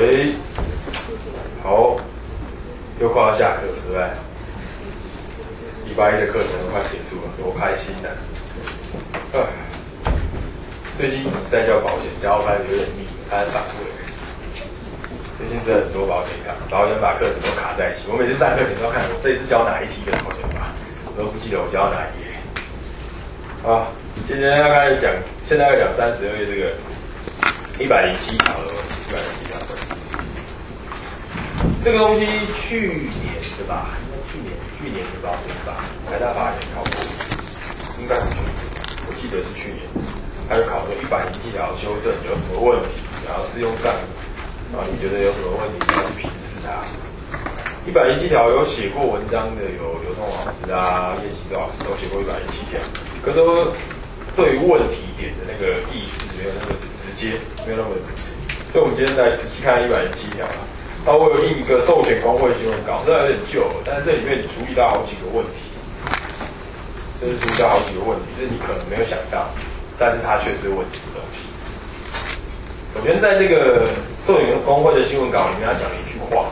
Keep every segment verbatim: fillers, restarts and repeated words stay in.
喂，好，又快要下课了，对不对？礼拜一的课程都快结束了，多开心呐！啊，最近在教保险，教开始有点腻，开始反胃。最近真的很多保险卡，保险法课程都卡在一起。我每次上课前都要看我这一次教哪一题跟保险法，我都不记得我教哪一页。好，今天要开始讲，现在要讲三十二页这个一百零七条的问题，一百零七条的问题。这个东西去年对吧？应该去年去年的保险法，台大法研考过，应该是去年，我记得是去年，他就考说一百零七条修正有什么问题，然后适用上，然后你觉得有什么问题，你要去评视它。一百零七条有写过文章的有刘通老师啊、叶启洲老师都写过一百零七条，可都对问题点的那个意识没有那么直接，没有那么直接。所以我们今天来仔细看一百零七条啊。那我有印一个授权工会新闻稿，虽然有点旧了，但是这里面你处理到好几个问题，这是处理到好几个问题，这是你可能没有想到，但是它却是问题的东西。首先在这个授权工会的新闻稿里面，他讲了一句话，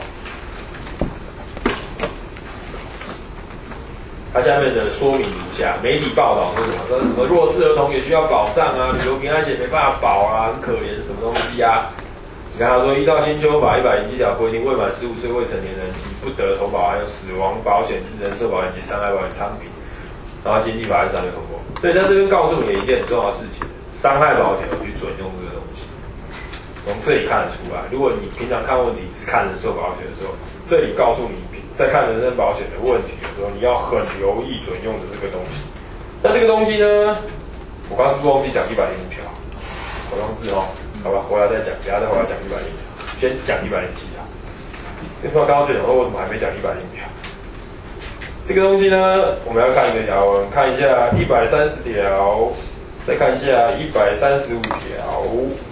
他下面的说明如下：媒体报道说什么？说什么弱势儿童也需要保障啊，旅游平安险没办法保啊，很可怜，什么东西啊？你看他说，依照新修法一百零七条规定，未满十五岁未成年人即不得投保含有死亡保险、人寿保险及伤害保险商品。然后经济法案上面通过，所以在这边告诉你一件很重要的事情：伤害保险有去准用这个东西。从这里看得出来，如果你平常看问题只看人寿保险的时候，这里告诉你在看人身保险的问题的时候，你要很留意准用的这个东西。那这个东西呢，我刚刚是不是忘记讲一百零五条？好像是哦。好吧，回来再讲，等下再回来讲一百零条，先讲一百零七条。你不知道刚刚最讲说为什么还没讲一百零条？这个东西呢，我们要看一个条文，看一下一百三十条，再看一下一百三十五条。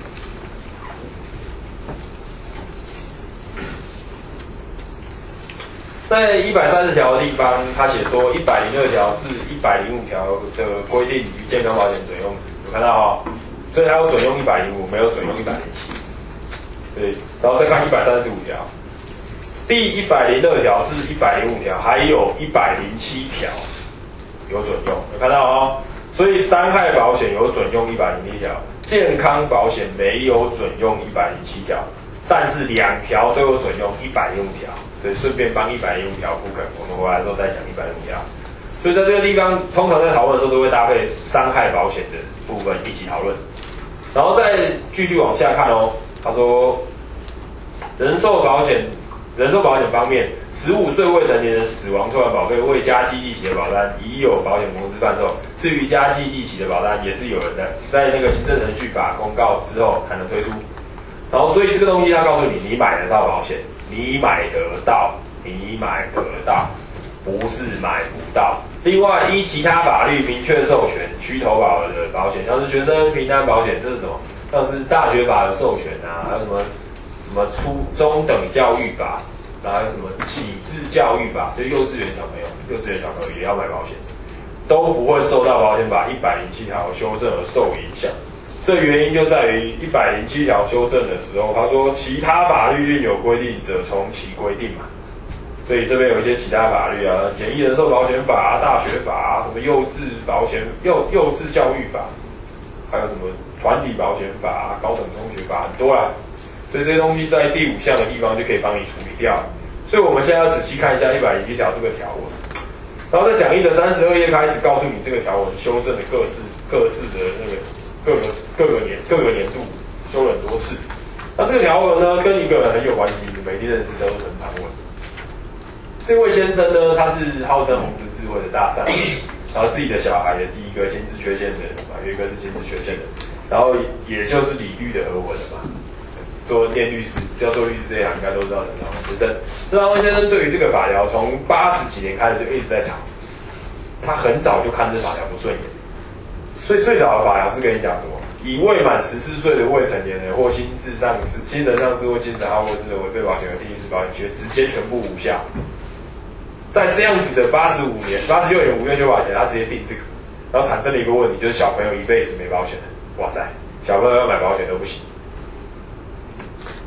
在一百三十条的地方，他写说一百零二条至一百零五条的规定与健康保险准用值，有看到哈、哦？所以它有准用一百零五，没有准用一百零七。对，然后再看一百三十五条，第一百零二条至一百零五条，还有一百零七条有准用，有看到哦？所以伤害保险有准用一百零七条，健康保险没有准用一百零七条，但是两条都有准用一百零五条，所以顺便帮一百零五条铺梗，我们回来的时候再讲一百零五条。所以在这个地方，通常在讨论的时候都会搭配伤害保险的部分一起讨论。然后再继续往下看哦，他说，人寿保险，人寿保险方面，十五岁未成年人死亡突然保费未加计利息的保单，已有保险公司贩售。至于加计利息的保单，也是有人的，在那个行政程序法公告之后才能推出。然后，所以这个东西他告诉你，你买得到保险，你买得到，你买得到，不是买不到。另外，依其他法律明确授权需投保的保险，像是学生平安保险，这是什么？像是大学法的授权啊，还有什么什么初中等教育法，然后还有什么启智教育法，就幼稚园小朋友，幼稚园小朋友也要买保险，都不会受到保险法一百零七条修正而受影响。这原因就在于一百零七条修正的时候，他说其他法律另有规定者，从其规定嘛。所以这边有一些其他法律啊，简易人寿保险法啊、大学法啊、什么幼稚保险、幼幼稚教育法，还有什么团体保险法啊、高等中学法，很多啦。所以这些东西在第五项的地方就可以帮你处理掉。所以我们现在要仔细看一下一百零七条这个条文，然后在讲义的三十二页开始告诉你这个条文修正的各式各式的那个各个各个年各个年度修了很多次。那这个条文呢，跟一个人很有关系，你们一定认识，叫做陈长文。这位先生呢，他是号称红十字会的大善人，然后自己的小孩也是一个心智缺陷的人嘛，有一个是心智缺陷的，然后也就是李律的儿文了嘛。做念律师，只要做律师这一行，应该都知道陈长文先生。陈长文先生对于这个法条，从八十几年开始就一直在吵，他很早就看这法条不顺眼，所以最早的法条是跟你讲什么？以未满十四岁的未成年人或心智上失、精神上失或精神好或智的违背保险和第一次保险契约，直接全部无效。在这样子的八十五年、八十六年五月修法前，他直接定这个，然后产生了一个问题，就是小朋友一辈子没保险了。哇塞，小朋友要买保险都不行。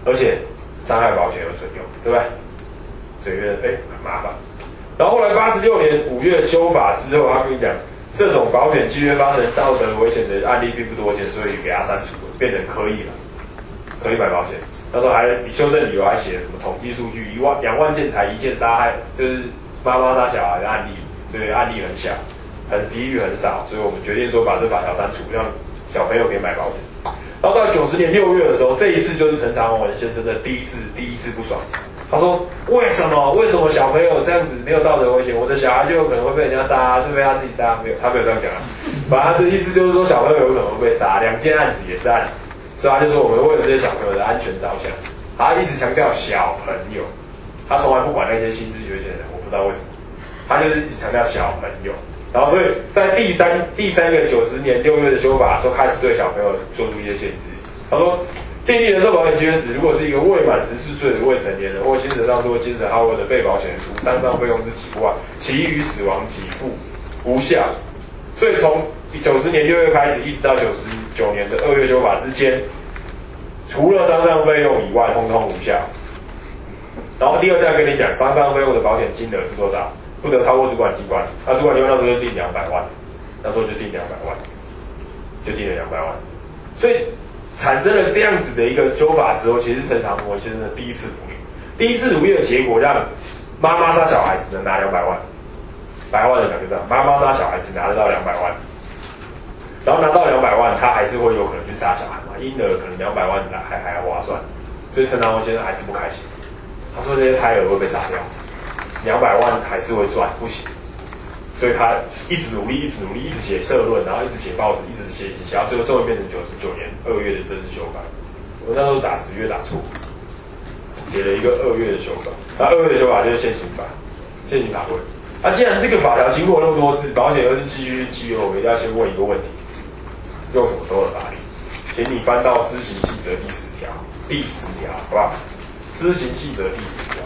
而且伤害保险有准用，对不对？所以觉得哎很麻烦。然后后来八十六年五月修法之后，他跟你讲，这种保险契约发生道德危险的案例并不多见，所以给他删除了，变成可以了，可以买保险。那时候还修正理由还写什么统计数据，一万两万件才一件杀害，就是妈妈杀小孩的案例，所以案例很小，很比率很少，所以我们决定说把这法条删除，让小朋友可以买保险。然后到九十年六月的时候，这一次就是陈长文先生的第一次第一次不爽。他说：“为什么？为什么小朋友这样子没有道德危险？我的小孩就有可能会被人家杀，是被他自己杀？没有，他没有这样讲啊。反正他的意思就是说，小朋友有可能会被杀，两件案子也是案子，所以他就说我们为了这些小朋友的安全着想，他一直强调小朋友，他从来不管那些心智缺陷的人，我不知道为什么，他就是一直强调小朋友。然后所以在第三第三个九十年六月的修法的时候，开始对小朋友做出一些限制。他说。”订立人寿保险契约时，如果是一个未满十四岁的未成年人或精神上做精神好恶的被保险人，除丧葬费用之几万，其余死亡给付无效。所以从九十年六月开始，一直到九十九年的二月修法之间，除了丧葬费用以外，通通无效。然后第二项跟你讲，丧葬费用的保险金额是多少？不得超过主管机关。那主管机关那时候就定两百万，那时候就定两百万，就定了两百万。所以。产生了这样子的一个修法之后，其实陈长文先生的第一次努力，第一次努力的结果让妈妈杀小孩只能拿两百万，白话的讲就这样，妈妈杀小孩只拿得到两百万，然后拿到两百万，他还是会有可能去杀小孩嘛，婴儿可能两百万还还划算，所以陈长文先生还是不开心，他说这些胎儿会被杀掉，两百万还是会赚，不行。所以他一直努力，一直努力，一直写社论，然后一直写报纸，一直写营销，最后终于变成九十九年二月的正式修法。我那时候打十月打错，写了一个二月的修法，那二月的修法就是现行法，现行法规。那、啊、既然这个法条经过那么多次，保险又是继续契约，我们一定要先问一个问题：用什么时候的法律？请你翻到施行细则第十条，第十条，好不好？施行细则第十条。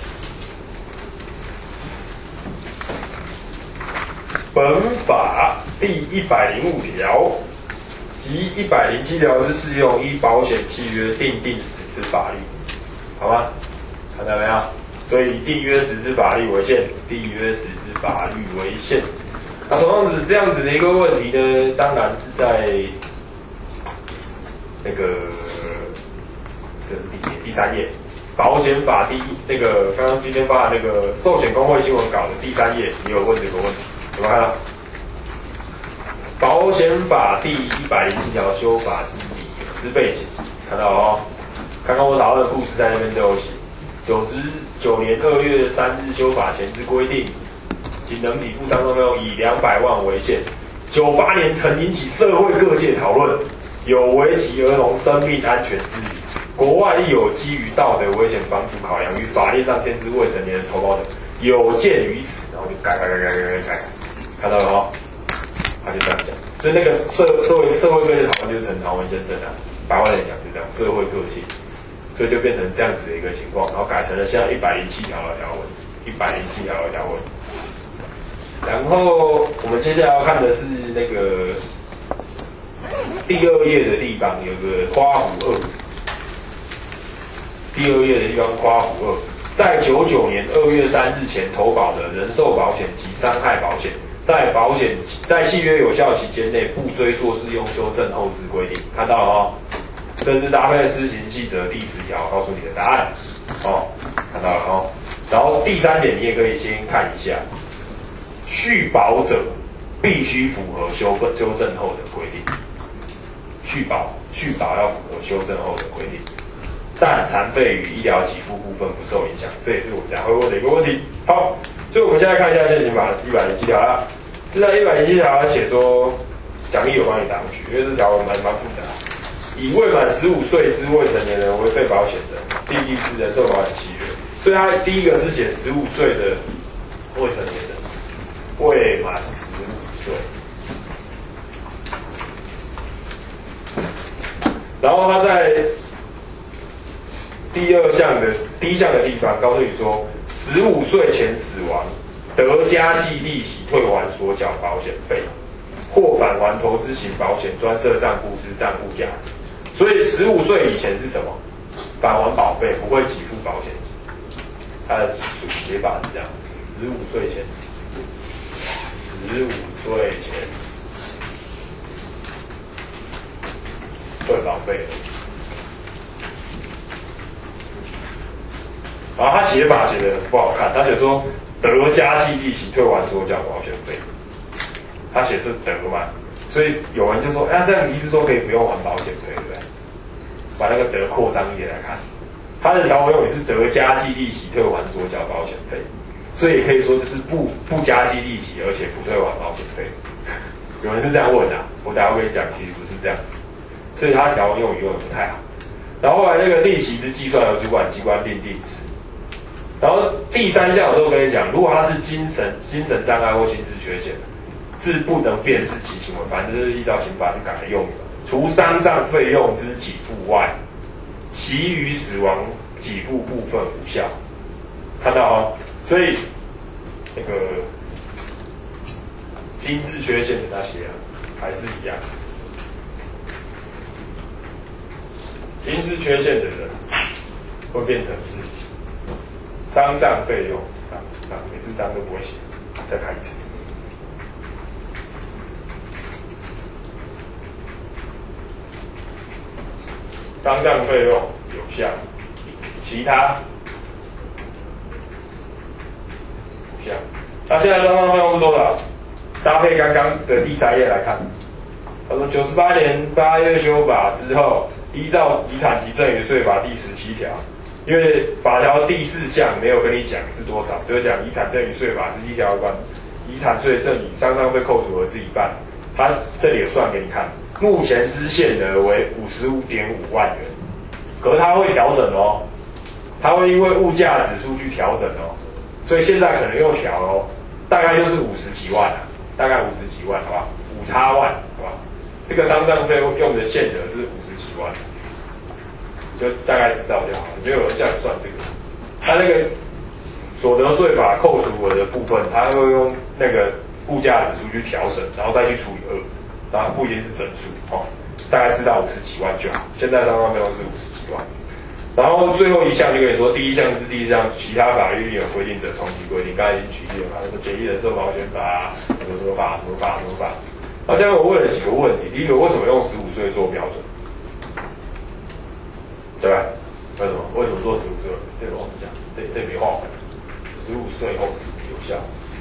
本法第一百零五条及一百零七条之适用依保险契约订定时之法律，好吗？看到没有？所以以订约时之法律为限，订约时之法律为限。那同样子这样子的一个问题呢，当然是在那个这是第第三页，保险法第一那个刚刚今天发的那个寿险公会新闻稿的第三页，也有问这个问题。有没有看到？保险法第一百零七条修法之之背景，看到哦。刚刚我讨论的故事在那边都有写。九十九年二月三日修法前之规定，仅能抵付丧葬费用以两百万为限。九八年曾引起社会各界讨论，有危及儿童生命安全之理。国外亦有基于道德危险防止考量与法律上限制未成年人投保者，有鉴于此，然后就改改改改改改改。看到了哦，他就这样讲，所以那个社社会社会各界讨论就是陈长文先生啊，白话来讲就这样，社会各界，所以就变成这样子的一个情况，然后改成了现在一百零七条的条文，一百零七条的条文。然后我们接下来要看的是那个第二页的地方有个夸虎二，第二页的地方夸虎二，在九九年二月三日前投保的人寿保险及伤害保险。在保险在契约有效期间内不追溯适用修正后之规定，看到了哦，这是搭配施行细则第十条告诉你的答案哦，看到了哦。然后第三点你也可以先看一下，续保者必须符合修修正后的规定，续保续保要符合修正后的规定，但残废与医疗给付部分不受影响，这也是我们等下会问的一个问题。好，所以我们现在看一下现行法一百零七条啦。就在一百零七条写说，奖励有关于档取，因为这条蛮蛮复杂。以未满十五岁之未成年人为被保险人，订立之人寿保险契约。所以他第一个是写十五岁的未成年人，未满十五岁。然后他在第二项的第一项的地方告诉你说，十五岁前死亡。得加计利息退还所缴保险费，或返还投资型保险专设账户之账户价值。所以十五岁以前是什么？ 返还保费，不会给付保险金。它的写法是这样：十五岁前，十五岁前退保费。然后他写法写的很不好看，他写说得加计利息退还所缴保险费，他写是得嘛，所以有人就说，哎、啊，这样一直都可以不用还保险费，对不对？把那个得扩张一点来看，他的条文用语是得加计利息退还所缴保险费，所以也可以说就是不不加计利息，而且不退还保险费。有人是这样问的、啊，我等一下会跟你讲，其实不是这样子，所以他条文用语用的不太好。然后后来那个利息的计算由主管机关另定制。然后第三项我都跟你讲，如果他是精神精神障碍或心智缺陷，自不能辨识其行为，反正就是依照刑法去改的用语。除丧葬费用之给付外，其余死亡给付部分无效。看到哦，所以那个心智缺陷的那些啊，还是一样。心智缺陷的人会变成是丧葬费用，丧丧每次丧都不会写，再看一次。丧葬费用有效，其他无效。那现在丧葬费用是多少？搭配刚刚的第三页来看，他说九十八年八月修法之后，依照遗产及赠与税法第十七条。因为法条第四项没有跟你讲是多少，只有讲遗产赠与税法十七条有关遗产税赠与丧葬费扣除额是一半，它这里也算给你看，目前之限额为五十五点五万元，可是它会调整哦，它会因为物价指数去调整哦，所以现在可能又调哦，大概就是五十几万啊，大概五十几万，好吧，五叉万，好吧，这个丧葬费用的限额是五十几万。就大概知道就好了，没有人叫你算这个。他那个所得税法扣除额的部分，他会用那个物价指数去调整，然后再去除以二，当然不一定是整数哦。大概知道五十几万就好。现在丧葬费用是五十几万。然后最后一项就跟你说，第一项是第一项，其他法律另有规定者，重提规定。刚才已经举例了嘛，什么简易人寿保险法、什么什么法、什么法、什么法。好，下面我问了几个问题，第一个，为什么用十五岁做标准？对吧？为什么？为什么做十五岁？这个我们讲，这这没话讲。十五岁后有效。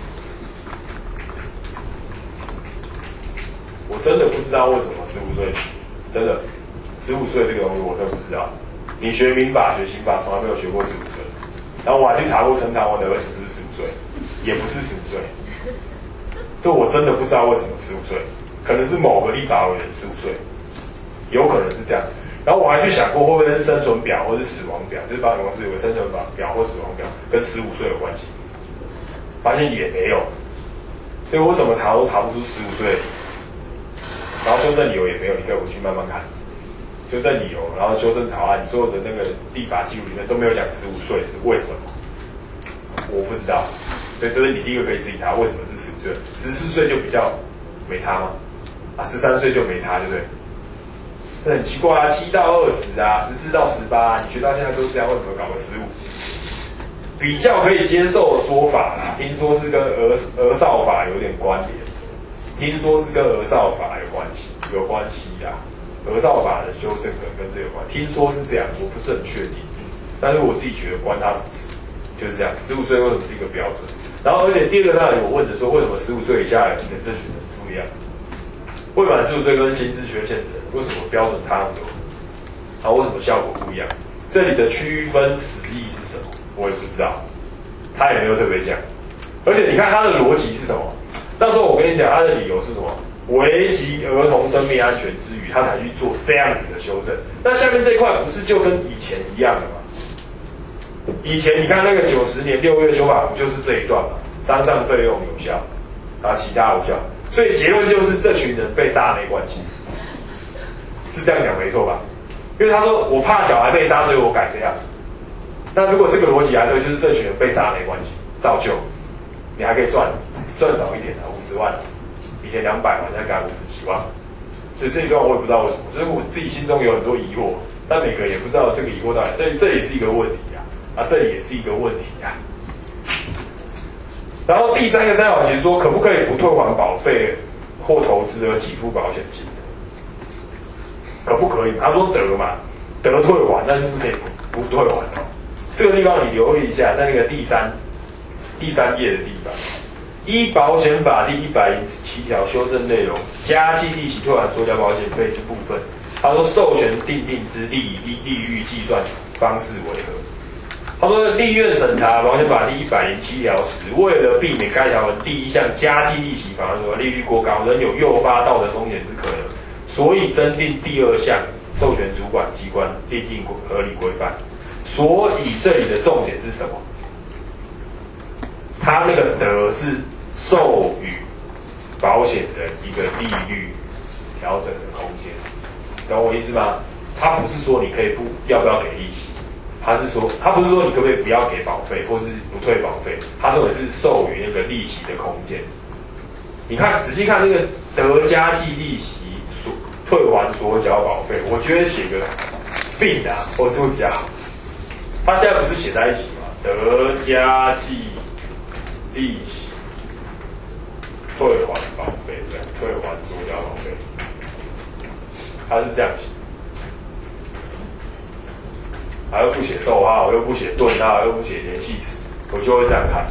我真的不知道为什么十五岁，真的，十五岁这个东西我真的不知道。你学民法、学刑法，从来没有学过十五岁。然后我还去查过陈长文的儿子是不是十五岁，也不是十五岁。这我真的不知道为什么十五岁，可能是某个立法委员十五岁，有可能是这样。然后我还去想过，会不会是生存表或是死亡表，就是把你王子有个生存表或死亡表跟十五岁有关系，发现也没有，所以我怎么查都查不出十五岁。然后修正理由也没有，你可以回去慢慢看。修正理由，然后修正草案，所有的那个立法记录里面都没有讲十五岁是为什么，我不知道。所以这是你第一个可以自己查，为什么是十五岁？十四岁就比较没差吗？啊，十三岁就没差，对不对？这很奇怪啊，七到二十啊，十四到十八，你学到现在都是这样，为什么搞个十五？比较可以接受的说法啦，听说是跟儿儿少法有点关联，听说是跟儿少法有关系，有关系啦。儿少法的修正可能跟这有关，听说是这样，我不是很确定，但是我自己觉得关他什么事，就是这样。十五岁为什么是一个标准？然后，而且第二个那里我问的说，为什么十五岁以下的人跟正选人是不一样？未满十五岁跟心智缺陷的人，为什么标准差那么多？啊，为什么效果不一样？这里的区分实意是什么？我也不知道，他也没有特别讲。而且你看他的逻辑是什么？到时候我跟你讲，他的理由是什么？危及儿童生命安全之余，他才去做这样子的修正。那下面这一块不是就跟以前一样的吗？以前你看那个九十年六月修法不就是这一段吗？丧葬费用有效，啊，其他无效。所以结论就是这群人被杀没关系，是这样讲没错吧？因为他说我怕小孩被杀，所以我改这样。那如果这个逻辑来对，就是这群人被杀没关系，照旧，你还可以赚赚少一点的，五十万，以前两百万，现在改五十几万。所以这一段我也不知道为什么，就是我自己心中有很多疑惑， 但每个也不知道这个疑惑到底，这这也是一个问题啊，啊，这里也是一个问题啊。然后第三个参考其实说，可不可以不退还保费或投资而给付保险金？可不可以？他说得嘛，得退还，那就是可以不不退还哦。这个地方你留意一下，在那个第三第三页的地方，依保险法第一百零七条修正内容，加计利息退还所缴保险费之部分，他说授权订定之利以利率计算方式为何？他说，立院审查保险法第一百零七条时，为了避免该条文第一项加计利息反而说利率过高，仍有诱发道德风险之可能，所以增订第二项授权主管机关订定合理规范。所以这里的重点是什么？他那个得是授予保险人一个利率调整的空间，懂我意思吗？他不是说你可以不要不要给利息。他是说，他不是说你可不可以不要给保费，或是不退保费，他说的是授予那个利息的空间。你看，仔细看这个得加计利息所退还所缴保费，我觉得写个并啊，或者会比较好。他现在不是写在一起吗？得加计利息退还保费，对，退还所缴保费，他是这样写。还又不写逗号，又不写顿号，又不写连系词，我就会这样看，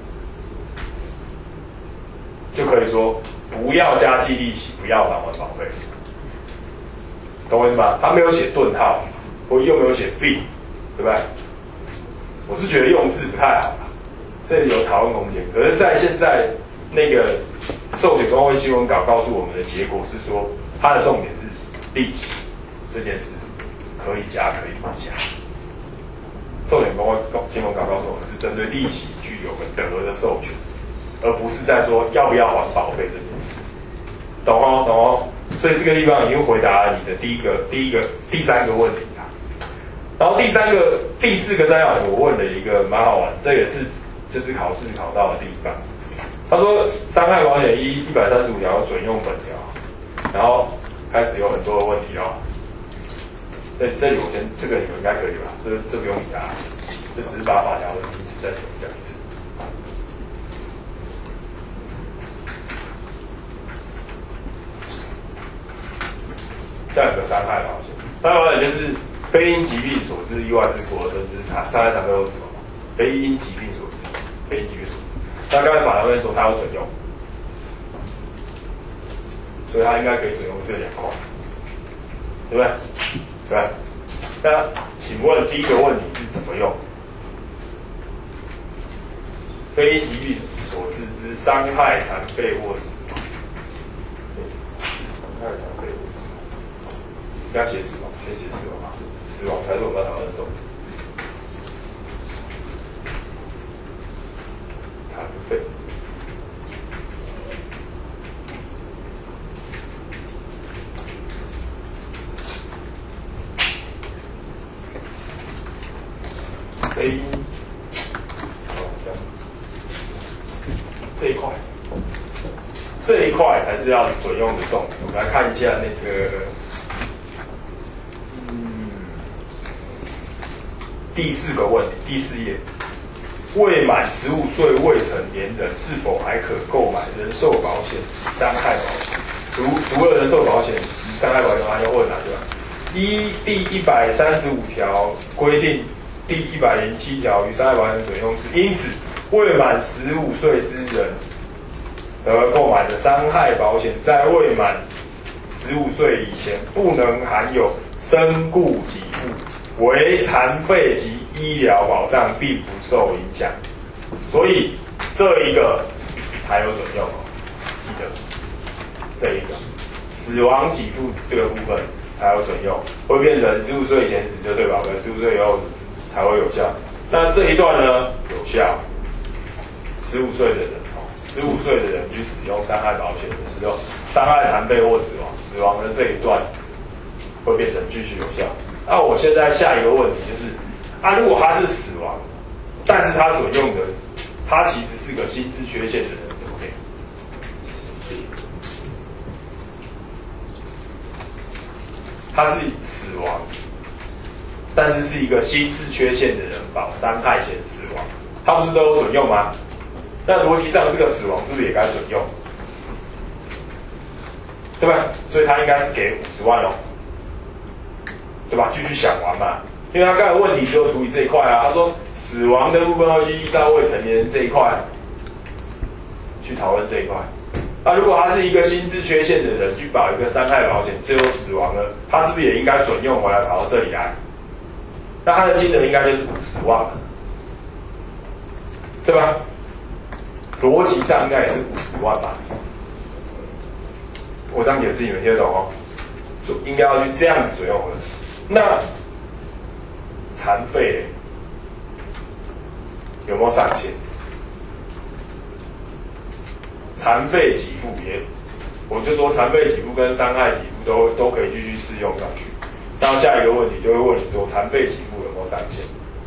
就可以说不要加计利息，不要返还保费，懂我意思吗？他没有写顿号，或又没有写并，对不对？我是觉得用字不太好，这里有讨论空间。可是，在现在那个授权公会新闻稿告诉我们的结果是说，它的重点是利息这件事。可以加，可以不加。授权公会新闻稿告诉我们是针对利息具有个得的授权，而不是在说要不要还保费这件事。懂哦，懂哦。所以这个地方已经回答了你的第一个、第一个、第三个问题啦。然后第三个、第四个参考题，我问了一个蛮好玩，这也是就是考试考到的地方。他说伤害保险依一百三十五条准用本条，然后开始有很多的问题哦。这这里我先，这个你们应该可以吧？这这不用理他，这只是把法条的名词再重讲一次。这样有个伤害保险，伤害保险就是非因疾病所致意外事故而导致伤害残废或死亡，非因疾病所致，非因疾病所致。那刚才法条会说它要准用，所以它应该可以准用这两块，对不对？对，那请问第一个问题是怎么用？非因疾病所致之伤害、残废或死亡。伤害、残废或死亡，应该写死亡，先写死亡吧。死亡才是我们要讨论的重点。残废。非因，这一块，这一块才是要准用的重点。我们来看一下那个，嗯，第四个问题，第四页，未满十五岁未成年人是否还可购买人寿保险及伤害保险？除除了人寿保险及伤害保险，还要问哪些？依第一百三十五条规定。第一百零七条与伤害保险准用之，因此未满十五岁之人得购买的伤害保险，在未满十五岁以前不能含有身故给付，为残废及医疗保障，并不受影响。所以这一个才有准用哦，记得这一个死亡给付这个部分才有准用，会变成十五岁以前死就对保费，十五岁以后才会有效。那这一段呢有效，十五岁的人哦，十五岁的人去使用伤害保险的时候，伤害、残废或死亡，死亡的这一段会变成继续有效。那我现在下一个问题就是，啊，如果他是死亡，但是他准用的，他其实是个心智缺陷的人，怎么可以？他是死亡， 但是是一个心智缺陷的人保伤害险死亡，他不是都有准用吗？那逻辑上这个死亡是不是也该准用？对吧？所以他应该是给五十万哦，对吧？继续想完嘛，因为他刚才问题只有处理这一块啊。他说死亡的部分会依到未成年人这一块去讨论这一块。那、啊、如果他是一个心智缺陷的人去保一个伤害保险，最后死亡了，他是不是也应该准用回来跑到这里来？那他的金额应该就是五十万了，对吧？逻辑上应该也是五十万吧？我这样解释你们听得懂哦？就应该要去这样子准用回来。那残废有没有上限？残废给付也，我就说残废给付跟伤害给付都都可以继续适用上去。那下一个问题就会问你说，残废给付有没有上限？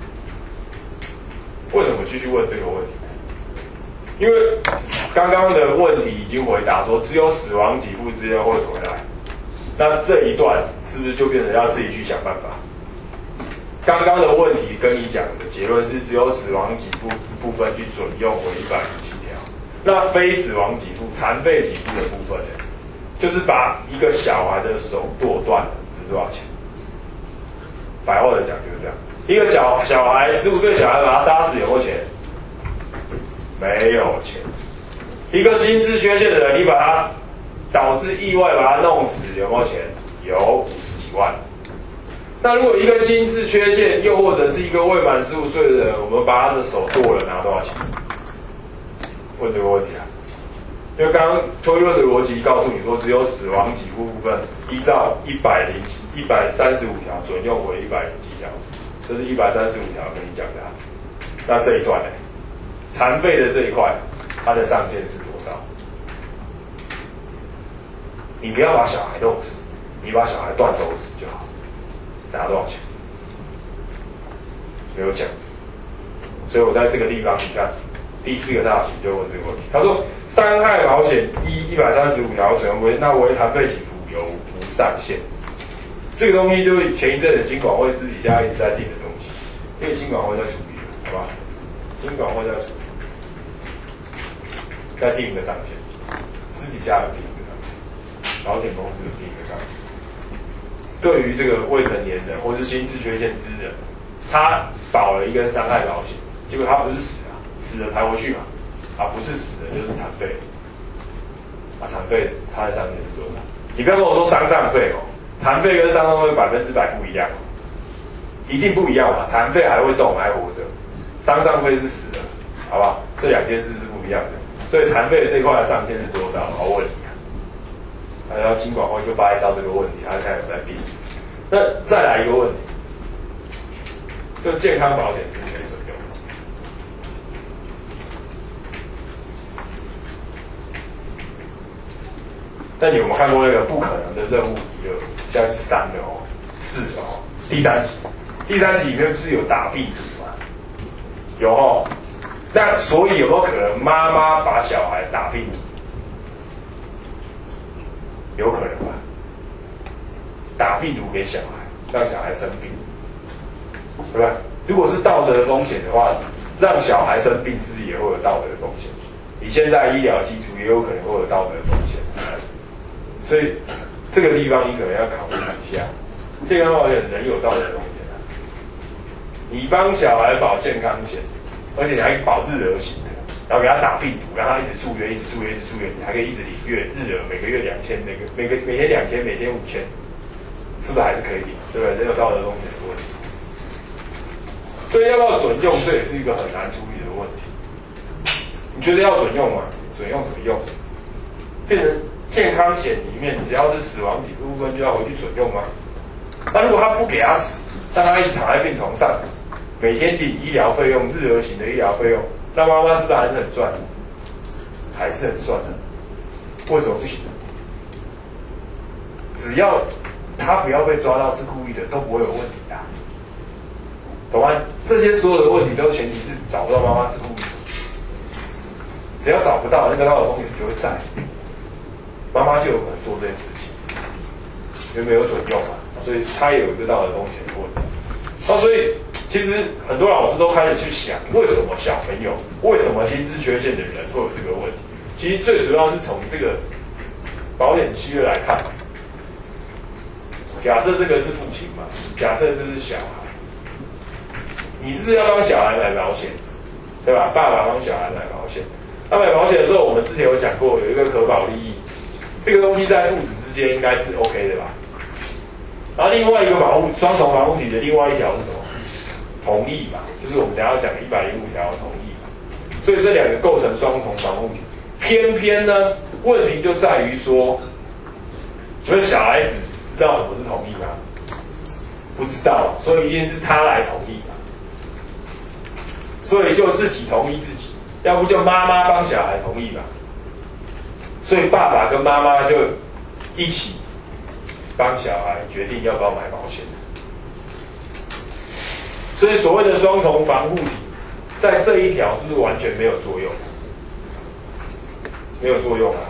为什么继续问这个问题？因为刚刚的问题已经回答说，只有死亡给付之后会回来。那这一段是不是就变成要自己去想办法？刚刚的问题跟你讲的结论是，只有死亡给付部分去准用回一百零七条。那非死亡给付、残废给付的部分呢，就是把一个小孩的手剁断了，值多少钱？白话的讲就是这样：一个小小孩，十五岁小孩把他杀死有没有钱？没有钱。一个心智缺陷的人，你把他导致意外把他弄死有没有钱？有五十几万。那如果一个心智缺陷，又或者是一个未满十五岁的人，我们把他的手剁了，拿多少钱？问这个问题啊，因为刚刚推论的逻辑告诉你说，只有死亡给付部分依照一百零一百三十五条准用回一百零七条，这是一百三十五条跟你讲的、啊。那这一段呢，残废的这一块，它的上限是多少？你不要把小孩弄死，你把小孩断手指就好，拿多少钱？没有讲，所以我在这个地方，你看。第四个大题就问这个问题，他说伤害保险依一百三十五条准用规，那为残废给付有无上限？这个东西就是前一阵子金管会私底下一直在定的东西，因为金管会在处理了，好吧？金管会在处理，再定一个上限，私底下有定一个上限，保险公司有定一个上限。对于这个未成年人或是心智缺陷之人，他保了一个伤害保险，结果他不是死。死了抬回去嘛，啊，不是死了就是残废，啊，残废它的上限是多少？你不要跟我说丧葬费哦，残废跟丧葬费百分之百不一样，一定不一样嘛，残废还会动还活着，丧葬费是死了，好不好？这两件事是不一样的，所以残废的这一块的上限是多少？好问你啊，然后金管会就发现到这个问题，他开始在定。那再来一个问题，就健康保险是谁准用？那你有没有看过那个不可能的任务一二？现在是三的哦，四的哦，第三集，第三集里面不是有打病毒吗？有哦。那所以有没有可能妈妈把小孩打病毒？有可能吧？打病毒给小孩，让小孩生病，对吧？如果是道德风险的话，让小孩生病是不是也会有道德风险？你现在医疗基础也有可能会有道德风险。所以这个地方你可能要考虑一下，健康保险人有道德风险啊。你帮小孩保健康险，而且你还保日额型的，然后给他打病毒，让他一直住院，一直住院，一直住院，你还可以一直领月日额，每个月两千，每个每个每天两千，每天五千，是不是还是可以领？对不对？人有道德风险的问题。所以要不要准用，这也是一个很难处理的问题。你觉得要准用吗？准用怎么用？变成健康险里面，只要是死亡几部分就要回去准用吗？那如果他不给他死，让他一直躺在病床上，每天领医疗费用，日额型的医疗费用，那妈妈是不是还是很赚？还是很赚的。为什么不行？只要他不要被抓到是故意的，都不会有问题的。懂吗？这些所有的问题都前提是找不到妈妈是故意的。只要找不到，那个道德风险就会在，妈妈就有可能做这件事情，因为没有准用嘛，所以他也有一个道德风险的问题。 那所以其实很多老师都开始去想，为什么小朋友，为什么心智缺陷的人会有这个问题？其实最主要是从这个保险契约来看。假设这个是父亲嘛，假设这是小孩，你是不是要帮小孩买保险？对吧？爸爸帮小孩买保险。他买保险的时候，我们之前有讲过，有一个可保利益，这个东西在父子之间应该是 OK 的吧？然后另外一个保护双重防护体的另外一条是什么？同意嘛，就是我们等一下要讲的一百零五条的同意嘛。所以这两个构成双重防护体。偏偏呢，问题就在于说，所以小孩子知道什么是同意吗？不知道，所以一定是他来同意嘛。所以就自己同意自己，要不就妈妈帮小孩同意嘛。所以爸爸跟妈妈就一起帮小孩决定要不要买保险。所以所谓的双重防护体，在这一条是不是完全没有作用？没有作用啊！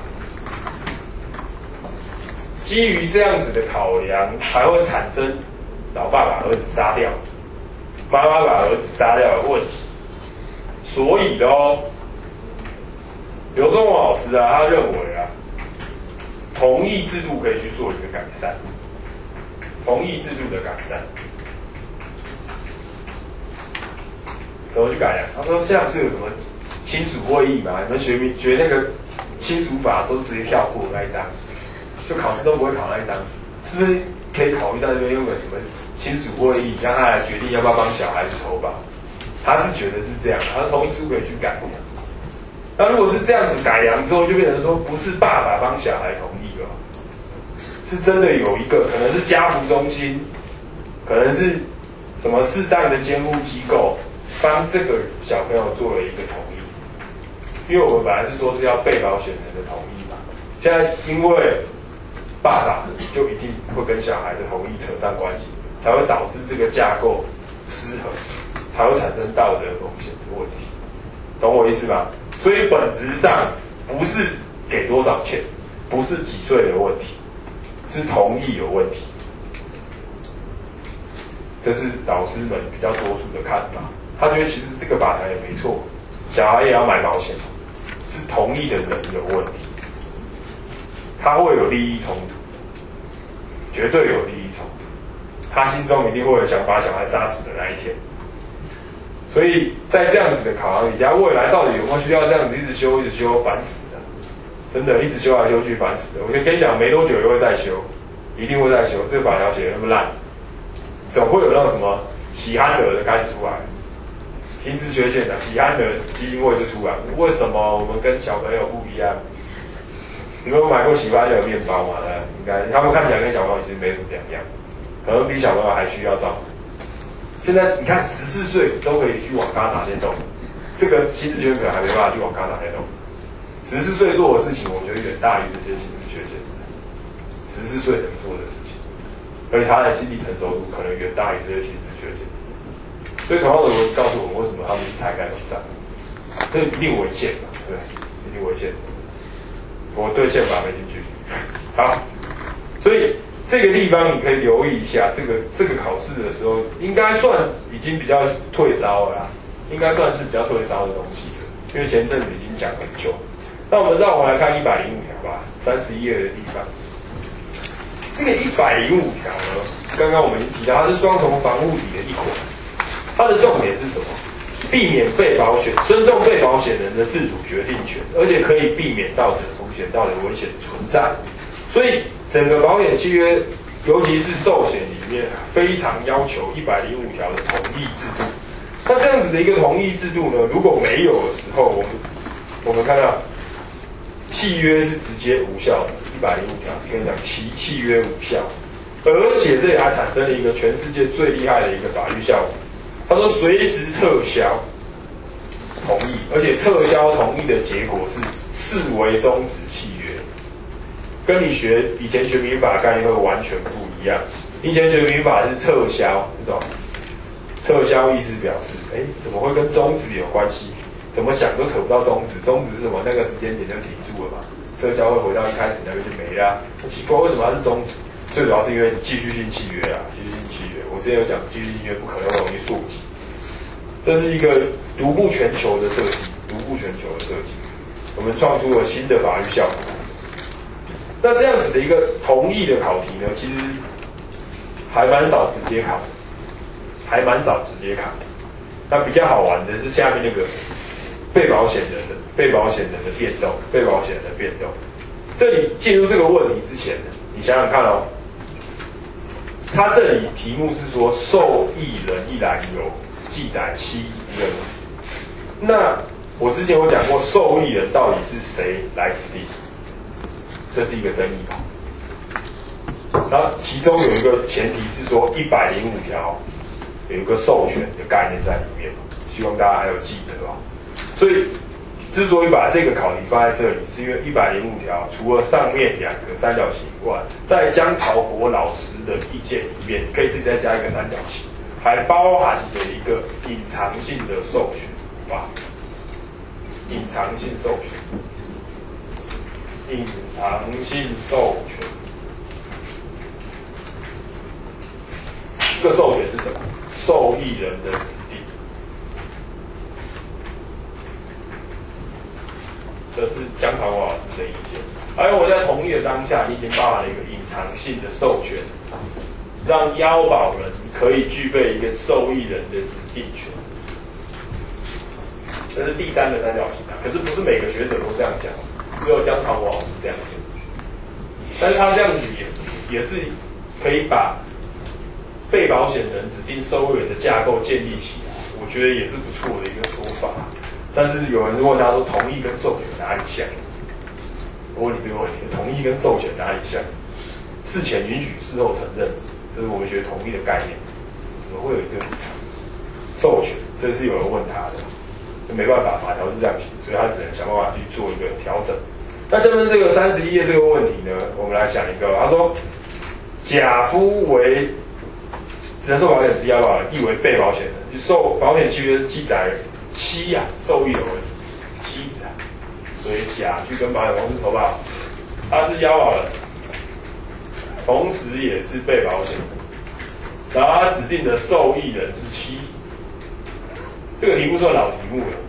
基于这样子的考量，才会产生老爸把儿子杀掉，妈妈把儿子杀掉的问题。所以咯，刘忠老师啊，他认为啊，同意制度可以去做一个改善，同意制度的改善。怎么去改啊？他说像是有什么亲属会议嘛，你们学学那个亲属法都直接跳过那一章，就考试都不会考那一章，是不是可以考虑到这边用个什么亲属会议，让他来决定要不要帮小孩子投保？他是觉得是这样，他同意制度可以去改良。那如果是这样子改良之后，就变成说不是爸爸帮小孩同意了，是真的有一个可能是家扶中心，可能是什么适当的监护机构帮这个小朋友做了一个同意。因为我们本来是说是要被保险人的同意嘛，现在因为爸爸就一定会跟小孩的同意扯上关系，才会导致这个架构失衡，才会产生道德风险的问题，懂我意思吗？所以本质上不是给多少钱，不是几岁的问题，是同意有问题。这是导师们比较多数的看法，他觉得其实这个法条也没错，小孩也要买保险，是同意的人有问题，他会有利益冲突，绝对有利益冲突，他心中一定会有想把小孩杀死的那一天。所以在这样子的考量底下，未来到底有没有需要这样子一直修一直修，烦死了，真的一直修来修去烦死了。我就跟你讲，没多久也会再修，一定会再修。这个法条写得那么烂，总会有那种什么喜憨儿的开始出来，心智缺陷的喜憨儿基金会就出来。为什么我们跟小朋友不一样？你们有买过喜憨儿面包吗？应该他们看起来跟小朋友其实没什么两样，可能比小朋友还需要照顾。现在你看，十四岁都可以去网咖打电动，这个心智缺陷可能还没办法去网咖打电动。十四岁做的事情，我觉得远大于这些心智缺陷。十四岁能做的事情，而且他的心理承受度可能远大于这些心智缺陷。所以同样的逻辑告诉我们，为什么他们是才干起账？这一定违宪嘛？对，一定违宪。我对宪法没兴趣。好，所以。这个地方你可以留意一下，这个这个考试的时候，应该算已经比较退烧了啦，应该算是比较退烧的东西了，因为前阵子已经讲很久。那我们绕回来看一百零五条吧，三十页的地方。这个一百零五条呢，刚刚我们已经提到，它是双重防护体的一款，它的重点是什么？避免被保险，尊重被保险人的自主决定权，而且可以避免道德风险、道德危险存在。所以整个保险契约，尤其是寿险里面，非常要求一百零五条的同意制度。那这样子的一个同意制度呢，如果没有的时候，我们我们看到契约是直接无效的。一百零五条是跟你讲其契约无效，而且这里还产生了一个全世界最厉害的一个法律效果。他说随时撤销同意，而且撤销同意的结果是视为终止契约。跟你学以前学民法概念会完全不一样。以前学民法是撤销，这种撤销意思表示，哎，怎么会跟终止有关系？怎么想都扯不到终止。终止是什么？那个时间点就停住了嘛。撤销会回到一开始那个就没了。很奇怪，为什么它是终止？最主要是因为继续性契约啊，继续性契约。我之前有讲几率因为不可能容易溯及，这是一个独步全球的设计，独步全球的设计，我们创出了新的法律效果。那这样子的一个同意的考题呢，其实还蛮少直接考的，还蛮少直接考的。那比较好玩的是下面那个被保险人的被保险人的变动，被保险人的变动。这里进入这个问题之前呢，你想想看哦，他这里题目是说受益人一栏有记载七一个名字。那我之前有讲过，受益人到底是谁来指定？这是一个争议吧。然后其中有一个前提是说，一百零五条有一个授权的概念在里面，希望大家还有记得哦。所以之所以把这个考题放在这里，是因为一百零五条除了上面两个三角形以外，在江朝国老师的意见里面，可以自己再加一个三角形，还包含着一个隐藏性的授权，好吧？隐藏性授权，隐藏性授权，这个授权是什么？受益人的指定。这是江朝国老师的意见，还有我在同意的当下，已经包含了一个隐藏性的授权，让要保人可以具备一个受益人的指定权。这是第三个三角形啊，可是不是每个学者都这样讲，只有江朝国老师这样讲。但是他这样子也是也是可以把被保险人指定受益人的架构建立起来，我觉得也是不错的一个说法。但是有人问他说，同意跟授权哪里像？我问你这个问题，同意跟授权哪里像？事前允许，事后承认，这是我们学同意的概念。怎么会有一个授权？这是有人问他的，没办法，法条是这样写，所以他只能想办法去做一个调整。那下面这个三十一页这个问题呢，我们来想一个，他说，甲夫为人寿保险之要保人，亦为被保险人，受保险契约记载。妻啊，受益人为妻子啊，所以甲去跟保险公司投保，他是要保人，同时也是被保险人，然后他指定的受益人是妻，这个题目是老题目了。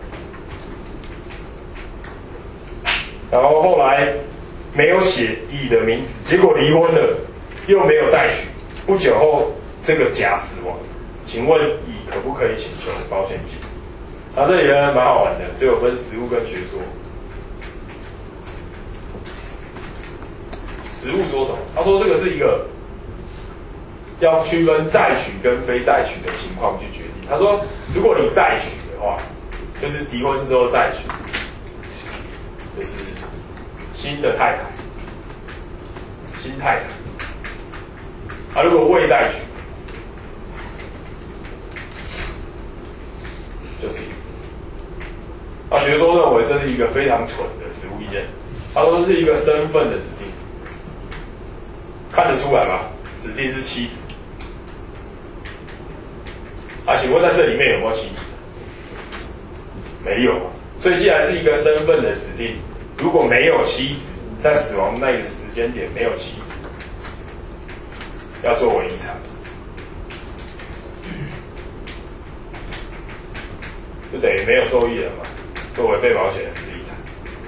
然后后来没有写乙的名字，结果离婚了，又没有再娶，不久后这个甲死亡，请问乙可不可以请求保险金？啊，这里呢蛮好玩的，就有分实务跟学说。实务说什么？他说这个是一个要区分再娶跟非再娶的情况去决定。他说，如果你再娶的话，就是离婚之后再娶，就是新的太太，新太太。啊，如果未再娶，就是。啊，学说认为这是一个非常蠢的实务意见。他说这是一个身份的指定，看得出来吧？指定是妻子。啊，请问在这里面有没有妻子？没有。所以既然是一个身份的指定，如果没有妻子，在死亡那个时间点没有妻子，要作为遗产，就等于没有受益人嘛。作为被保险人是遗产，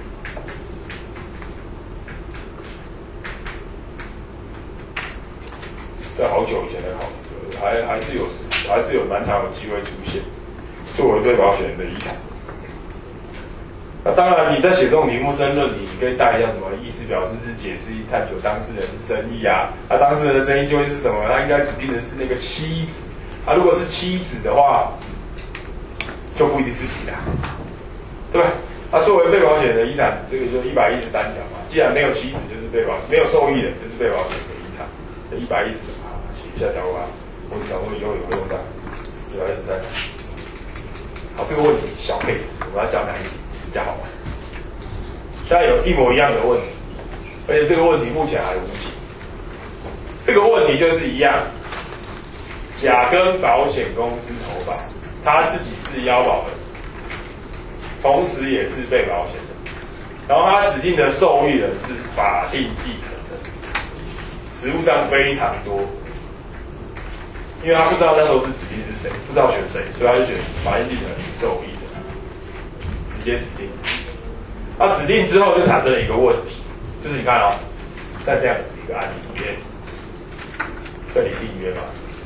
这好久以前的考题，还还是有还是有蛮长有机会出现，作为被保险人的遗产。那当然，你在写这种题目申论题，你可以带一下什么意思表示是解释探求当事人的争议啊，那、啊、当事人的争议究竟是什么？他应该指定的是那个妻子，啊，如果是妻子的话，就不一定是你啦。对吧？他、啊、作为被保险人的遗产，这个就一百一十三条嘛。既然没有妻子，就是被保，没有受益人，就是被保险人的遗产。这一百一十三条，写一下条吧。我想说以后有没有用到一百一十三条。好，这个问题小 case， 我要讲哪一题比较好玩？现在有一模一样的问题，而且这个问题目前还无解。这个问题就是一样，甲跟保险公司投保，他自己是要保人。同时也是被保险人，然后他指定的受益人是法定继承人，实务上非常多， 因为他不知道那时候是指定是谁，不知道选谁，所以他就选法定继承人是受益的，直接指定。那指定之后就产生了一个问题，就是你看哦，在这样子一个案例里面，这里订约嘛，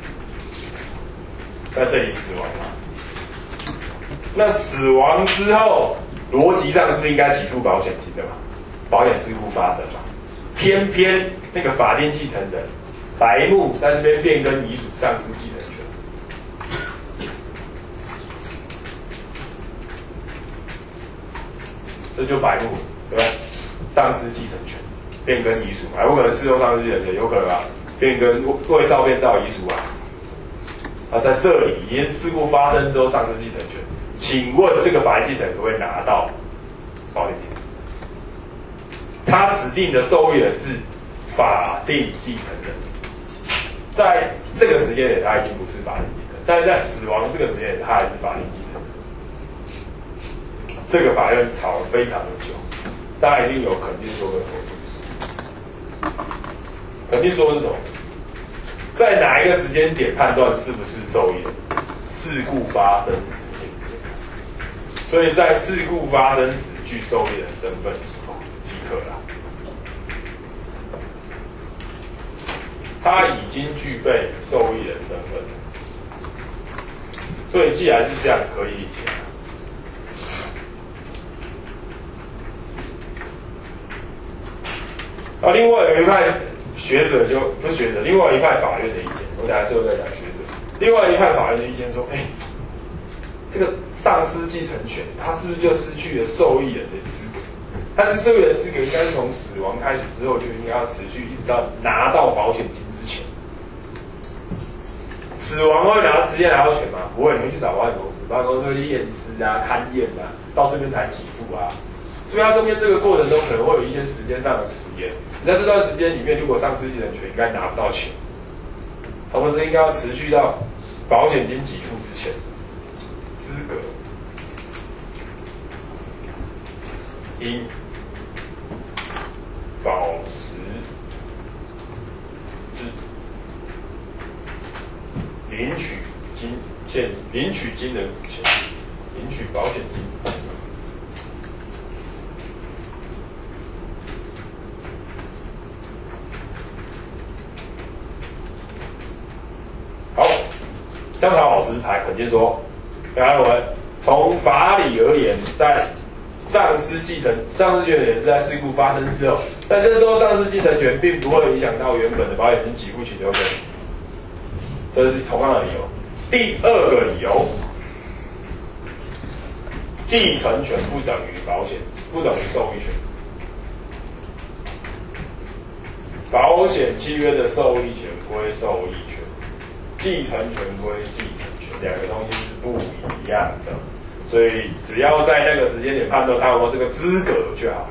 在这里死亡嘛，那死亡之后，逻辑上是不是应该给付保险金的嘛？保险事故发生嘛，偏偏那个法定继承人白木在这边变更遗属丧失继承权，这就白木，对不对？丧失继承权，变更遗属，还不可能事后丧失继承权，有可能啊，变更伪造变造遗属啊。啊，在这里已经事故发生之后丧失继承权，请问这个法定继承人可不可以拿到保险金？他指定的受益人是法定继承人，在这个时间点他已经不是法定继承人，但是在死亡这个时间点他还是法定继承人。这个法院吵了非常的久，大家一定有肯定说跟否定说。肯定说是什么？在哪一个时间点判断是不是受益人？事故发生时间点。所以在事故发生时具受益人身份即可了。他已经具备受益人身份了，所以既然是这样，可以理解。啊，另外有一派学者就不是学者，另外一派法院的意见，我等下最后再讲学者。另外一派法院的意见说，哎、欸，这个丧失继承权，他是不是就失去了受益人的资格？但是受益人资格应该是从死亡开始之后就应该要持续，一直到拿到保险金之前。死亡会拿直接拿到钱吗？不会，你会去找保险公司，保险公司会去验尸啊、勘验啊，到这边才给付啊。所以它中间这个过程中可能会有一些时间上的迟延。你在这段时间里面，如果丧失继承权，应该拿不到钱，或者是应该要持续到保险金给付之前，资格应保持之领取金现领取金的钱，领取保险金。好，江潮老师才肯定说，大家认为从法理而言，在丧失继承丧失继承权是在事故发生之后，但这时候丧失继承权并不会影响到原本的保险金给付请求权，这是同样的理由。第二个理由，继承权不等于保险，不等于受益权。保险契约的受益权归受益权，继承权归继承权，两个东西是不一样的。所以只要在那个时间点判断他有没有这个资格就好。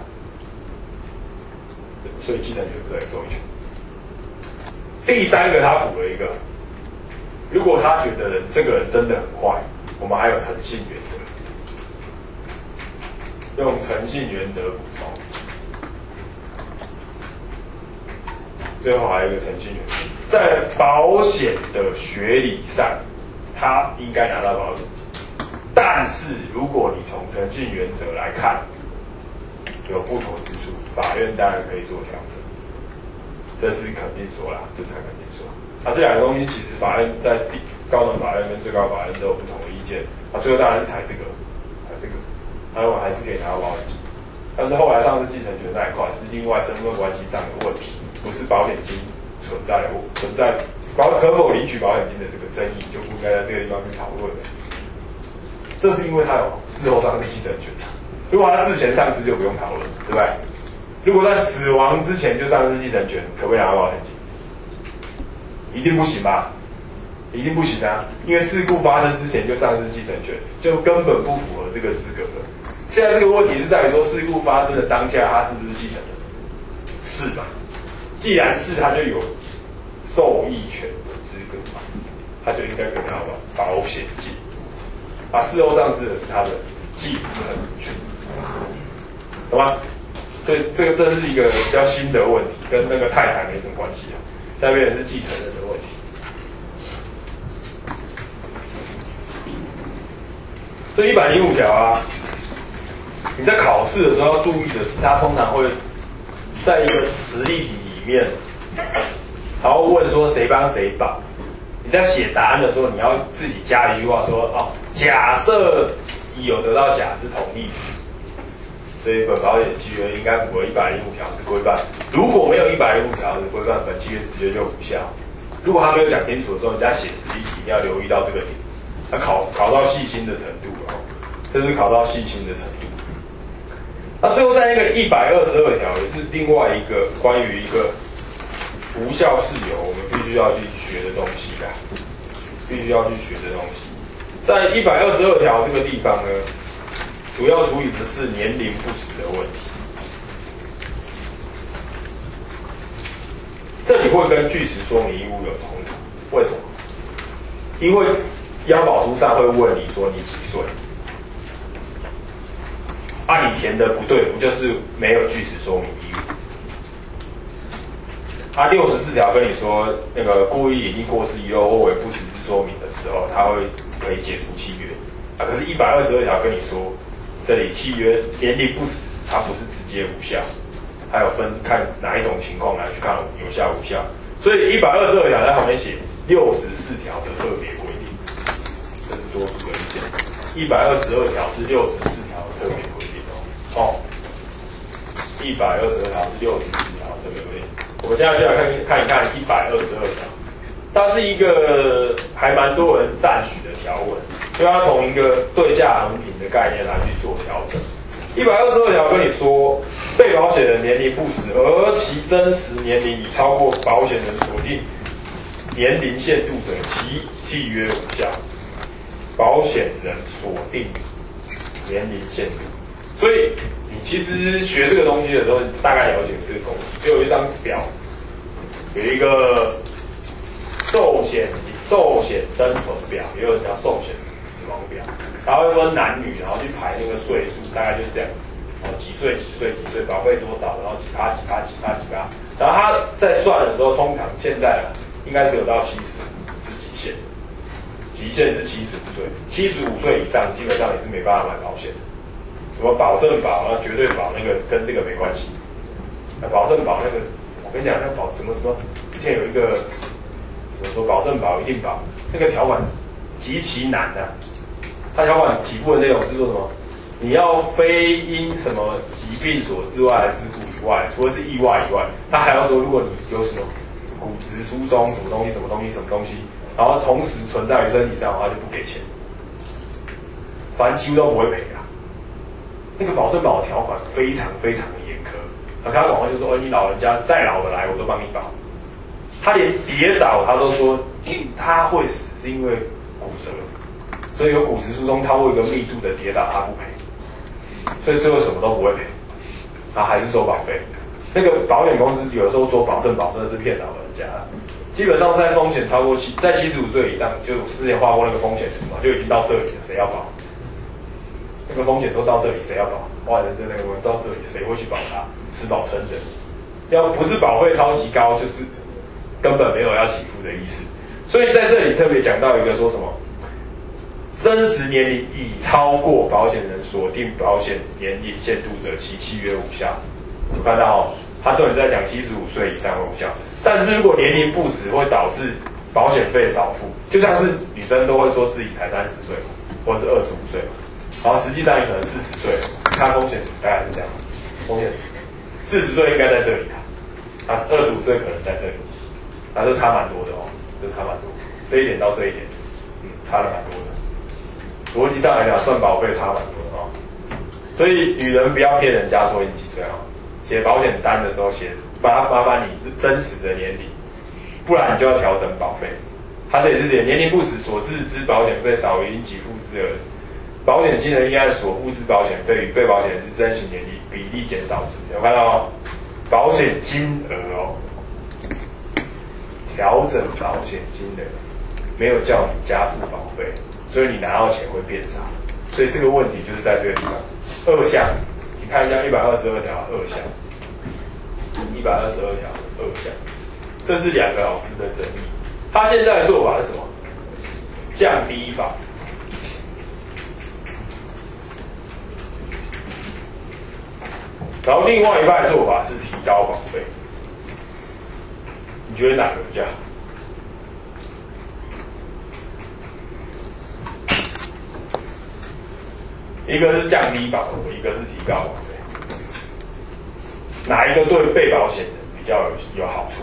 所以继承权不等于受益权。第三个，他补了一个，如果他觉得人这个人真的很坏，我们还有诚信原则，用诚信原则补充。最后还有一个诚信原则，在保险的学理上，他应该拿到保险金。但是如果你从诚信原则来看，有不妥之处，法院当然可以做调整。这是肯定说啦，这才肯定说。啊，这两个东西其实法院在高等法院跟最高法院都有不同的意见。啊，最后当然是采这个，采这个，那我还是可以拿到保险金。但是后来上次继承权那一块是另外身份关系上的问题，不是保险金存在存在保可否领取保险金的这个争议，就不应该在这个地方去讨论的。这是因为他有事后上市继承权，如果他事前上市就不用讨论，对不对？如果在死亡之前就上市继承权，可不可以拿到保险金？一定不行吧？一定不行啊！因为事故发生之前就上市继承权，就根本不符合这个资格的。现在这个问题是在于说，事故发生的当下，他是不是继承人？是吧？既然是，他就有受益权的资格嘛，他就应该可以拿到保险金。啊，事后上市的是他的继承权，懂吗？所以这个这是一个比较新的问题，跟那个太太没什么关系啊。下面是继承人的问题。 这一百零五条啊，你在考试的时候要注意的是，它通常会在一个词例题里面，然后问说谁帮谁保。你在写答案的时候，你要自己加一句话说：哦，假设乙有得到甲之同意，所以本保险契约应该符合一百零五条之规范。如果没有一百零五条之规范，本契约直接就无效。如果他没有讲清楚的时候，你在写实例题一定要留意到这个点。他考考到细心的程度哦，这是考到细心的程度。那最后在那个一百二十二条，也是另外一个关于一个无效事由，我们必须要去学的东西啦，必须要去学的东西。在一百二十二条这个地方呢，主要处理的是年龄不实的问题。这里会跟据实说明义务有冲突，为什么？因为要保书上会问你说你几岁，啊，你填的不对，不就是没有据实说明义务？啊，六十四条跟你说那个故意已经过失遗漏或为不实之说明的时候，他会可以解除契约。啊，可是一百二十二条跟你说，这里契约年龄不实，它不是直接无效，还有分看哪一种情况来去看有效无效。所以一百二十二条在旁边写六十四条的特别规定，这是多数的意见。一百二十二条是六十四条的特别规定哦。哦，一百二十二条是六十四条的特别规定。我们现在就来看看一看一百二十二条，它是一个还蛮多人赞许的条文，因为它从一个对价衡平的概念来去做调整。一百二十二条跟你说，被保险人年龄不实，而其真实年龄已超过保险人所定年龄限度者，其契约无效。保险人所定年龄限度，所以你其实学这个东西的时候，大概了解这个东西。就有一张表，有一个寿险寿险生存表，也有人叫寿险死亡表，它会分男女，然后去排那个岁数，大概就是这样。哦，几岁几岁几岁，保费多少，然后几趴几趴几趴几趴，然后他在算的时候，通常现在应该只有到七十五是极限，极限是七十五岁，七十五岁以上基本上也是没办法买保险的。什么保证保啊、绝对保那个跟这个没关系。那保证保那个，我跟你讲，那保什么什么，之前有一个怎么说保证保一定保，那个条款极其难的、啊。它条款起步的内容是说什么？你要非因什么疾病所致外来事故以外，除了是意外以外，他还要说，如果你有什么骨质疏松什么东西、什么东西、什么东西，然后同时存在于身体上的话，就不给钱。反正几乎都不会赔啊。那个保证保的条款非常非常的严苛，他看他广告就说：“哦，你老人家再老的来，我都帮你保。”他连跌倒他都说他会死是因为骨折，所以有骨质疏松超过一个密度的跌倒他不赔。所以最后什么都不会赔，他还是收保费。那个保险公司有时候说保证保真的是骗老人家，基本上在风险超过七，在七十五岁以上，就之前画过那个风险图嘛，就已经到这里了，谁要保？那个风险都到这里，谁要保？哇，人生那个风险到这里，谁会去保它？吃饱撑的，要不是保费超级高，就是根本没有要给付的意思。所以在这里特别讲到一个说什么？真实年龄已超过保险人所定保险年龄限度者，其契约无效。有看到哦，他这里在讲七十五岁以上会无效，但是如果年龄不实，会导致保险费少付。就像是女生都会说自己才三十岁，或是二十五岁，然后实际上你可能四十岁，看风险大概是这样，风险四十岁应该在这里啊，他二十五岁可能在这里，那这差蛮多的哦，这差蛮多，这一点到这一点，嗯，差了蛮多的。逻辑上来讲，算保费差蛮多的哦，所以女人不要骗人家说你几岁哦，写保险单的时候写，麻麻烦你真实的年龄，不然你就要调整保费。他这里是写年龄不实所致之保险费少于应给付之额，保险金人应按所付之保险费与被保险人之真实年龄比例减少之。有看到吗？保险金额哦，调整保险金额，没有叫你加付保费。所以你拿到钱会变少，所以这个问题就是在这个地方。二项，你看一下一百二十二条二项，一百二十二条二项，这是两个老师的争议。他现在的做法是什么？降低法， 然后另外一半的做法是提高保费，你觉得哪个比较好？一个是降低保额，一个是提高保费，哪一个对被保险人比较有有好处？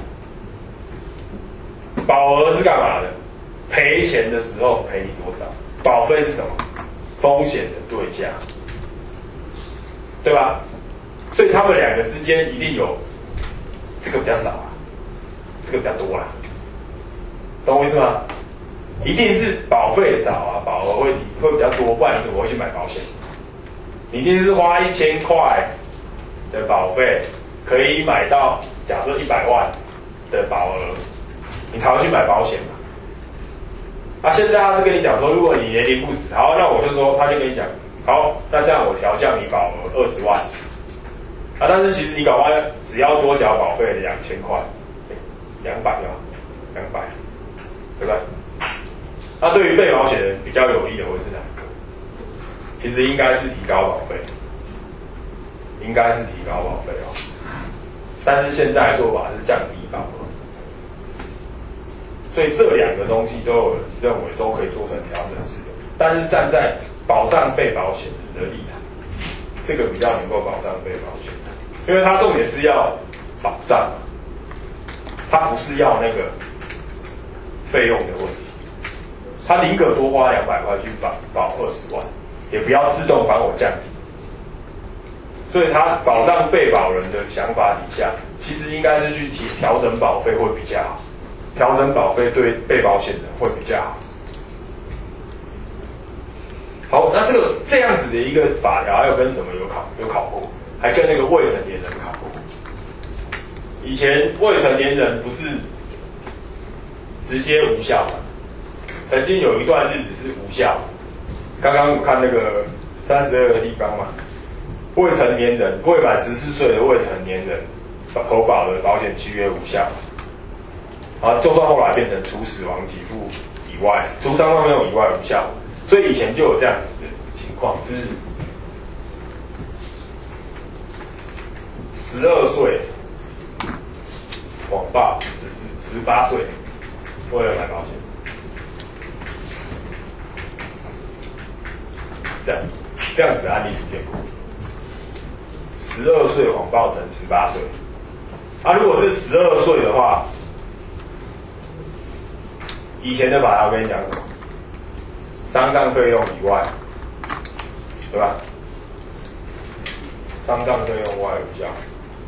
保额是干嘛的？赔钱的时候赔你多少？保费是什么？风险的对价，对吧？所以他们两个之间一定有这个比较少啊，这个比较多啦，懂我意思吗？一定是保费少啊，保额会会比较多，不然你怎么会去买保险？你一定是花一千块的保费，可以买到假设一百万的保额，你才会去买保险嘛。啊，现在他是跟你讲说，如果你年龄不止，好，那我就说，他就跟你讲，好，那这样我调降你保额二十万，啊，但是其实你搞完只要多缴保费两千块，两百啊，两百，对不对？那对于被保险人比较有利的会是哪一个？其实应该是提高保费，应该是提高保费哦。但是现在的做法是降低保额，所以这两个东西都有人认为都可以做成调整适用。但是站在保障被保险人的立场，这个比较能够保障被保险人，因为它重点是要保障，它不是要那个费用的问题。他宁可多花两百块去保保二十万，也不要自动帮我降低。所以他保障被保人的想法底下，其实应该是去提调整保费会比较好，调整保费对被保险人会比较好。好，那这个这样子的一个法条，还有跟什么有考有考过？还跟那个未成年人考过。以前未成年人不是直接无效吗？曾经有一段日子是无效，刚刚我看那个三十二个地方嘛，未成年人未满十四岁的未成年人投保的保险契约无效，啊，就算后来变成除死亡给付以外，除伤伤没有以外无效，所以以前就有这样子的情况，是十二岁网暴十四十八岁为了买保险。这样这样子的案例出现过，十二岁谎报成十八岁，啊，如果是十二岁的话，以前的法条跟你讲什么？丧葬费用以外，对吧？丧葬费用外无效。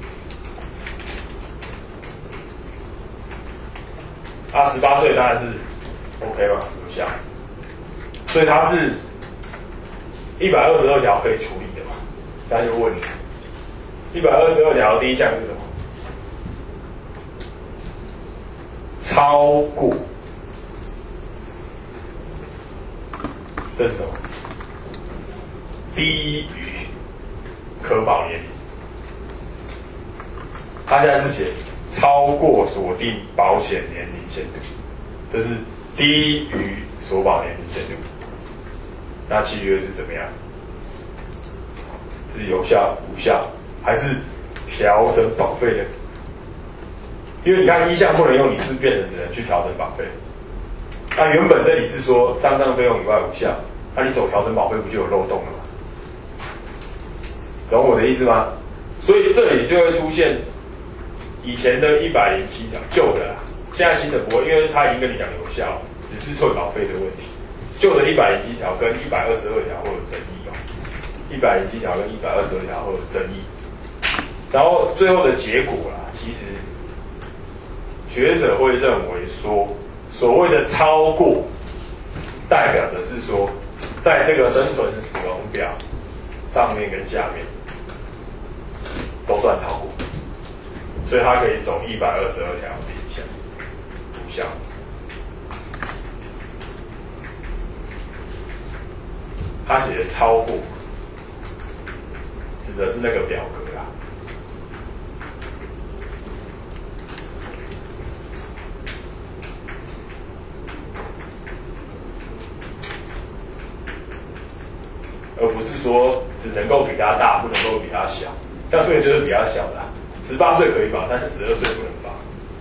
啊，十八岁当然是 OK 嘛，无效。所以它是一百二十二条可以处理的嘛？大家就问你，一百二十二条第一项是什么？超过，这是什么？低于可保年龄。他现在是写超过锁定保险年龄限度，这是低于所保年龄限度。那契约是怎么样？是有效、无效，还是调整保费的？因为你看一项不能用，你是变成只能去调整保费。那原本这里是说丧葬费用以外无效，那你走调整保费不就有漏洞了吗？懂我的意思吗？所以这里就会出现以前的一百零七条旧的啦，现在新的不会，因为他已经跟你讲有效，只是退保费的问题。旧的一百零七条跟一百二十二条会有争议哦，一百零七条跟一百二十二条会有争议。然后最后的结果啦，其实学者会认为说，所谓的超过，代表的是说，在这个生存死亡表上面跟下面都算超过，所以它可以走一百二十二条的影响无效。他写的超过，指的是那个表格啦。而不是说只能够比它大，不能够比它小。 像苏联就是比较小的、啊，十八岁可以保，但是十二岁不能保。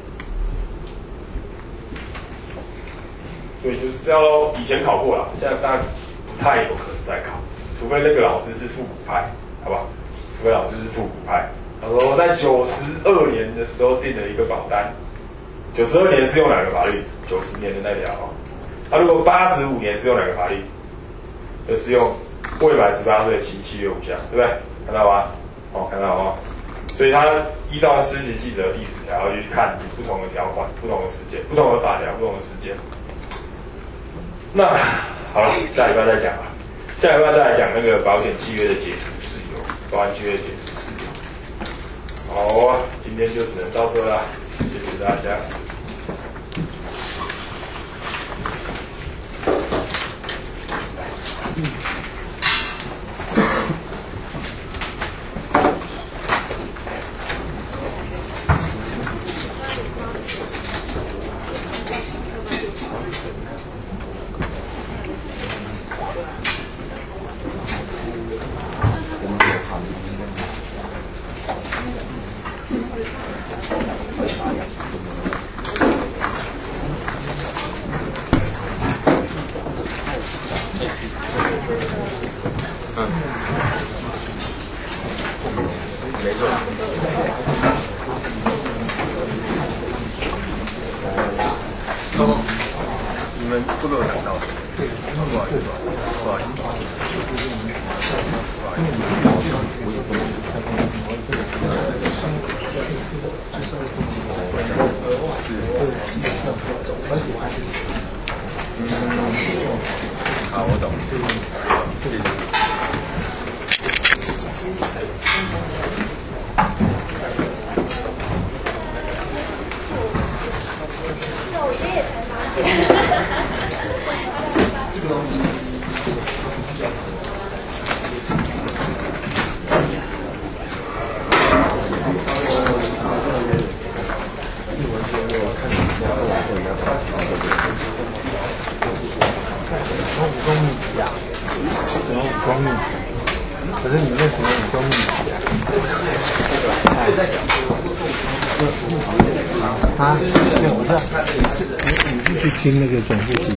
所以就是这样咯，以前考过了，现在当然不太有可能再考，除非那个老师是复古派，好不好？除非老师是复古派。他说我在九十二年的时候订了一个保单，九十二年是用哪个法律？九十年的那条哦。他、啊、如果八十五年是用哪个法律？就是用未满十八岁其契约无效，对不对？看到吗？哦，看到哦。所以他依照施行细则第十条要去看不同的条款、不同的时间、不同的法条、不同的时间。那好了，下礼拜再讲吧。下礼拜再来讲那个保险契约的解除事由，保险契约解除事由。好啊，今天就只能到这啦，谢谢大家。 可是你为什么你都密集啊？啊，没有，不是，你你是去听那个总部集